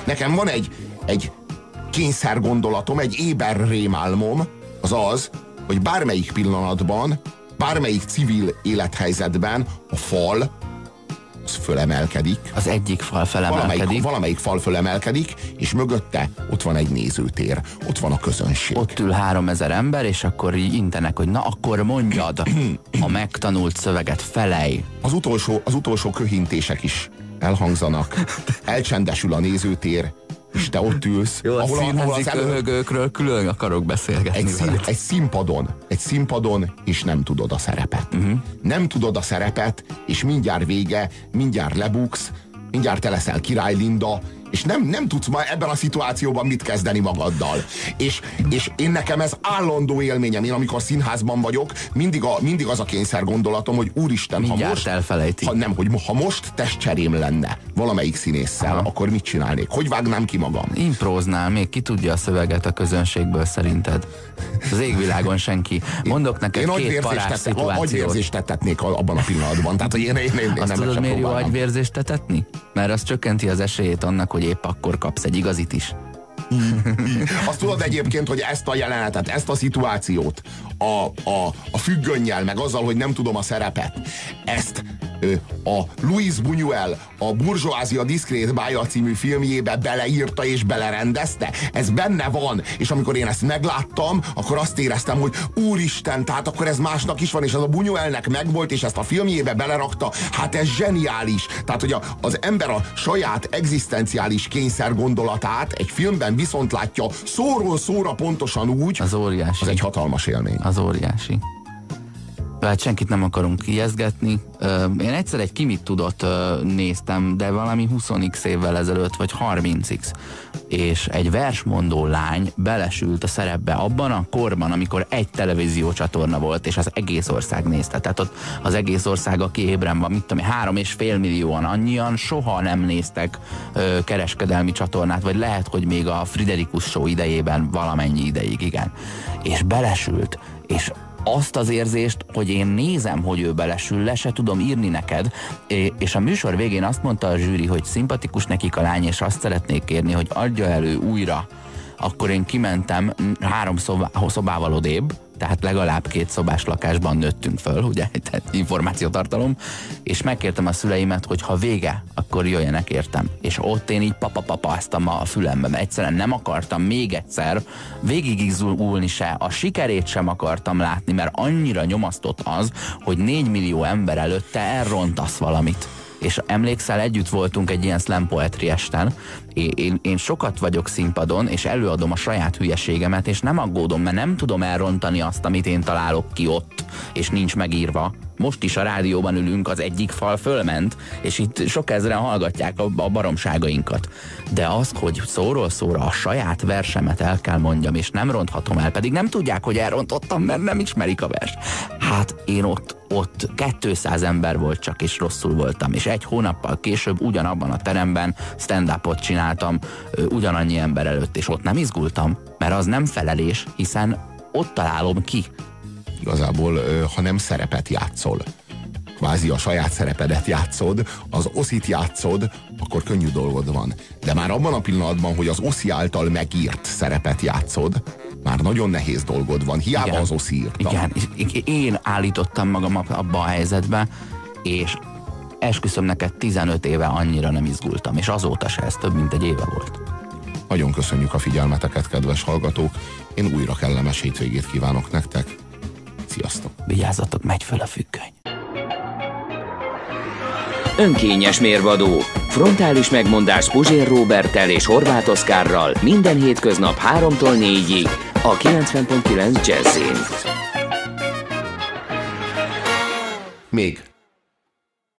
Nekem van egy kényszergondolatom, egy éber rémálmom, az az, hogy bármelyik pillanatban, bármelyik civil élethelyzetben a fal az fölemelkedik. Az egyik fal felemelkedik. Valamelyik fal fölemelkedik, és mögötte ott van egy nézőtér. Ott van a közönség. Ott ül 3000 ember, és akkor így intenek, hogy na akkor mondjad a megtanult szöveget, felej. Az utolsó köhintések is elhangzanak. Elcsendesül a nézőtér, és te ott ülsz. Jó, a színházi köhögőkről külön akarok beszélgetni. Egy színpadon, és nem tudod a szerepet. Nem tudod a szerepet, és mindjárt vége, mindjárt lebuksz, mindjárt te leszel Király Linda, és nem tudsz ma ebben a szituációban mit kezdeni magaddal. És én nekem ez állandó élményem. Én amikor színházban vagyok, mindig az a kényszer gondolatom, hogy úristen, mindjárt elfelejti. Ha most testcserém lenne valamelyik színésszel, akkor mit csinálnék? Hogy vágnám ki magam? Impróznál, még ki tudja a szöveget a közönségből szerinted? Az égvilágon senki. Mondok neked két parás szituációt. Agyvérzést tettetnék abban a pillanatban. Tehát, hogy én azt nem tudod, miért jó próbálom. agyvérzést tetetni? Mert az csökkenti az esélyét annak, hogy épp akkor kapsz egy igazit is. Azt tudod egyébként, hogy ezt a jelenetet, ezt a szituációt a függönnyel, meg azzal, hogy nem tudom a szerepet, ezt a Luis Buñuel a Burzsóázia diszkrét bája című filmjébe beleírta és belerendezte. Ez benne van. És amikor én ezt megláttam, akkor azt éreztem, hogy úristen, tehát akkor ez másnak is van, és ez a Buñuelnek megvolt, és ezt a filmjébe belerakta. Hát ez zseniális. Tehát, hogy az ember a saját egzisztenciális kényszer gondolatát egy filmben viszont látja szóról szóra pontosan úgy, az óriási. Az egy hatalmas élmény. Az óriási. Hát senkit nem akarunk ijesztgetni. Én egyszer egy Ki mit tudott néztem, de valami 20x évvel ezelőtt, vagy 30x. És egy versmondó lány belesült a szerepbe abban a korban, amikor egy televíziócsatorna volt, és az egész ország nézte. Tehát ott az egész ország, aki ébren van, mit tudom, 3,5 millióan, annyian soha nem néztek kereskedelmi csatornát, vagy lehet, hogy még a Friderikus Show idejében valamennyi ideig, igen. És belesült, és azt az érzést, hogy én nézem, hogy ő belesül, le se tudom írni neked, és a műsor végén azt mondta a zsűri, hogy szimpatikus nekik a lány, és azt szeretnék kérni, hogy adja elő újra. Akkor én kimentem 3 szobával odébb, tehát legalább 2 szobás lakásban nőttünk föl, ugye, információtartalom, és megkértem a szüleimet, hogy ha vége, akkor jöjjenek értem. És ott én így papapapáztam a fülembe, egyszerűen nem akartam még egyszer végigizulni se, a sikerét sem akartam látni, mert annyira nyomasztott az, hogy 4 millió ember előtte elrontasz valamit. És emlékszel, együtt voltunk egy ilyen slam poetry esten. Én sokat vagyok színpadon, és előadom a saját hülyeségemet, és nem aggódom, mert nem tudom elrontani azt, amit én találok ki ott, és nincs megírva. Most is a rádióban ülünk, az egyik fal fölment, és itt sok ezren hallgatják a baromságainkat. De az, hogy szóról szóra a saját versemet el kell mondjam, és nem ronthatom el, pedig nem tudják, hogy elrontottam, mert nem ismerik a vers. Hát én ott 200 ember volt csak, és rosszul voltam. És 1 hónappal később ugyanabban a teremben stand-upot csináltam ugyanannyi ember előtt, és ott nem izgultam, mert az nem felelés, hiszen ott találom ki. Igazából, ha nem szerepet játszol, kvázi a saját szerepedet játszod, az oszit játszod, akkor könnyű dolgod van. De már abban a pillanatban, hogy az oszi által megírt szerepet játszod, már nagyon nehéz dolgod van, hiába igen, az oszi írta. Igen, én állítottam magam abba a helyzetbe, és esküszöm neked 15 éve annyira nem izgultam, és azóta se, ez több mint egy éve volt. Nagyon köszönjük a figyelmeteket, kedves hallgatók. Én újra kellemes hétvégét kívánok nektek. Sziasztok! Vigyázzatok, megy föl a függöny! Önkényes mérvadó. Frontális megmondás Puzsér Róberttel és Horváth Oszkárral minden hétköznap 3-tól 4-ig a 90.9 Jazzin. Még